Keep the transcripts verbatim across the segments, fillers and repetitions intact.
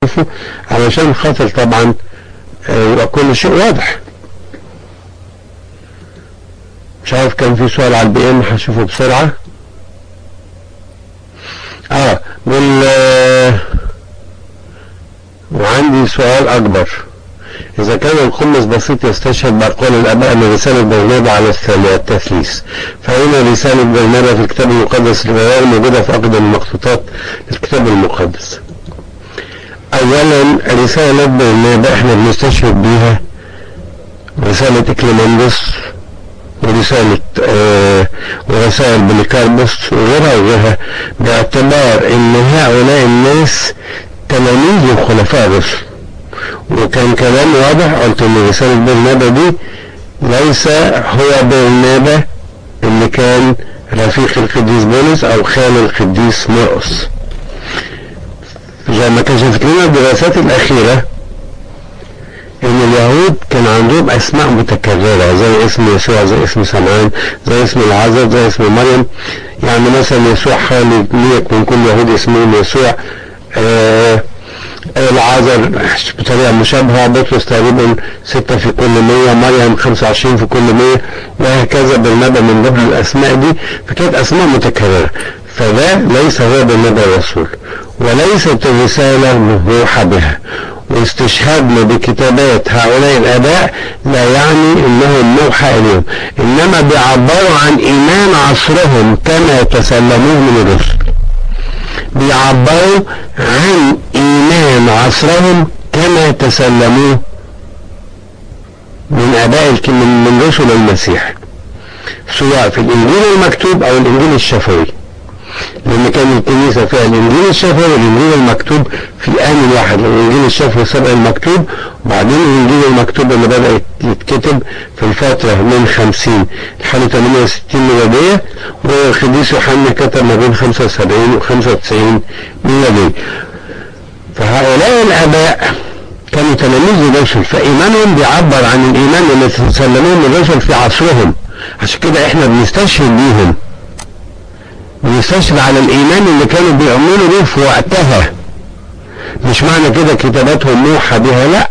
نشوفه علشان خاطر طبعا يبقى كل شيء واضح. مش عارف كان في سؤال على البي ام هشوفه بسرعة. اه وال وعندي سؤال اكبر. اذا كان الخمس بسيط يستشهد باقوال الاباء من رسالة برنابا على التثليث، فإن رسالة برنابا في الكتاب المقدس الغير موجودة في اقدم المخطوطات الكتاب المقدس. اولا رسالة برنابا احنا بنستشهد بيها رسالة اكليمندس ورسالة آه ورسائل بوليكاربوس وغيرها وغيرها، باعتبار ان هؤلاء الناس تلاميذ وخلفاء الرسل. وكان كلام واضح، قلت ان رسالة برنابا دي ليس هو برنابا اللي كان رفيق القديس بولس او خال القديس مرقس. زي ما كشفت لنا الدراسات الاخيرة ان اليهود كان عندهم اسماء متكررة، زي اسم يسوع، زي اسم سمعان، زي اسم العذراء، زي اسم مريم. يعني مثلا يسوع خالد ليك من كل يهود اسمهم يسوع، آه العذراء بطريقة مشابهة، بطرس تقريبا ستة في كل مية، مريم خمسة وعشرين في كل مية، وهكذا. برنابا من ضمن الاسماء دي، فكانت اسماء متكررة. فده ليس هو برنابا الرسول، وليست الرسالة مموحى بها. واستشهادنا بكتابات هؤلاء الآباء لا يعني انهم موحى اليهم، انما بيعبروا عن ايمان عصرهم كما يتسلموه من الرسل. بيعبروا عن ايمان عصرهم كما تسلموه من اباء من رسل المسيح، سواء في الانجيل المكتوب او الانجيل الشفوي. لان كان الكنيسة فيها الانجيل الشفوي والانجيل المكتوب في آن واحد. الانجيل الشفوي سبق المكتوب، وبعدين الانجيل المكتوب اللي بدأ يتكتب في الفترة من خمسين لحد ثمانية وستين ميلادية، والقديس يوحنا كتب ما بين خمسة وسبعين و خمسة وتسعين ميلادية. فهؤلاء الآباء كانوا تلاميذ الرسل، فإيمانهم بيعبر عن الإيمان اللي تسلموه من الرسل في عصرهم. عشان كده احنا بنستشهد بيهم، بنستشهد على الإيمان اللي كانوا بيؤمنوا به في وقتها. مش معنى كده كتاباتهم موحى بها، لا،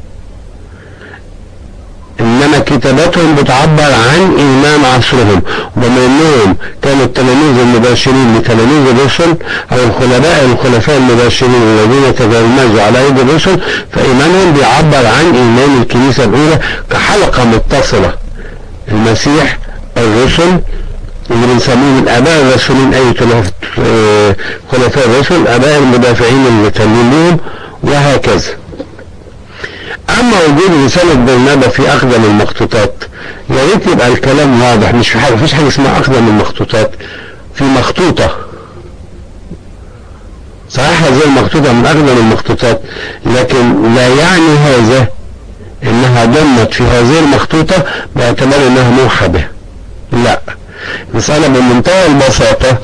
إنما كتاباتهم بتعبر عن إيمان عصرهم. وبما إنهم كانوا التلاميذ المباشرين لتلاميذ الرسل، أو الخلفاء الخلفاء المباشرين الذين تجمزوا على أيدي الرسل، فإيمانهم بيعبر عن إيمان الكنيسة الأولى كحلقة متصلة: المسيح، الرسل اللي بنسميهم الآباء الرسولين، أي خلفاء الرسل، آباء المدافعين اللي تلمين لهم، وهكذا. أما وجود رسالة برنابا في أقدم المخطوطات، يا ريت يبقى الكلام واضح. مش في حاجة، مفيش حاجة اسمها أقدم المخطوطات. في مخطوطة صحيح هذه المخطوطة من أقدم المخطوطات، لكن لا يعني هذا إنها ضمت في هذه المخطوطة باعتبار إنها موحى بها، لا. المسألة بمنتهى البساطة،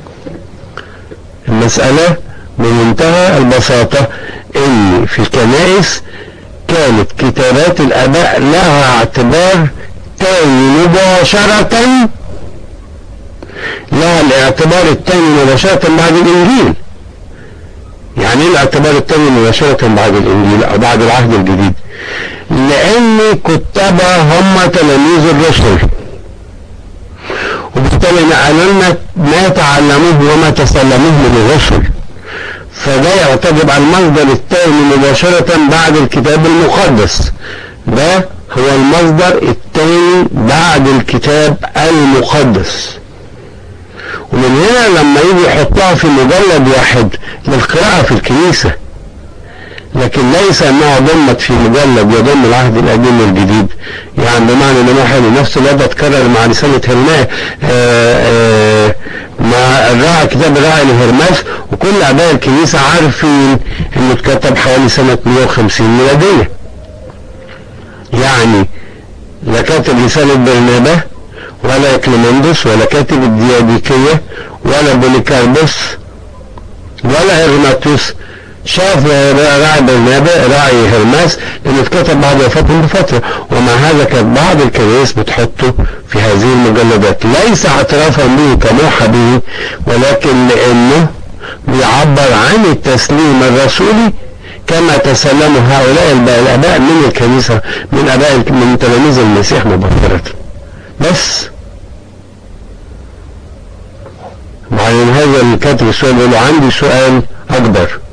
المسألة بمنتهى البساطة إن في الكنائس كانت كتابات الآباء لها اعتبار تاني مباشرة، لها الاعتبار التاني مباشرة بعد الإنجيل. يعني ايه الاعتبار التاني مباشرة بعد الإنجيل أو بعد العهد الجديد؟ لأن كتابها هم تلاميذ الرسل، وبالتالي نقلوا لنا ما تعلموه وما تسلموه من الرسل. فده يعتبر المصدر الثاني مباشرة بعد الكتاب المقدس. ده هو المصدر الثاني بعد الكتاب المقدس. ومن هنا لما يجي يحطها في مجلد واحد للقراءة في الكنيسة، لكن ليس انها ضمت في مجلد يضم العهد القديم والجديد. يعني بمعنى ان واحد نفس الوضع اتكرر مع رسالة هرماس، مع الراعي، كتاب الراعي لهرماس، وكل اباء الكنيسة عارفين انه اتكتب حوالي سنة مئة وخمسين ميلادية. يعني لا كاتب رسالة برنابا ولا كليمندس ولا كاتب الدياديكية ولا بوليكاربوس ولا إغناطيوس شاف راعي برنابا راعي هرماس، لأنه اتكتب بعد وفاتهم بفترة. ومع هذا كانت بعض الكنائس بتحطه في هذه المجلدات، ليس اعترافا به كموحى به، ولكن لأنه بيعبر عن التسليم الرسولي كما تسلموا هؤلاء الآباء من الكنيسة، من آباء من تلاميذ المسيح مباشرة. بس وعن هذا الكاتب السؤال يقول عندي سؤال أكبر،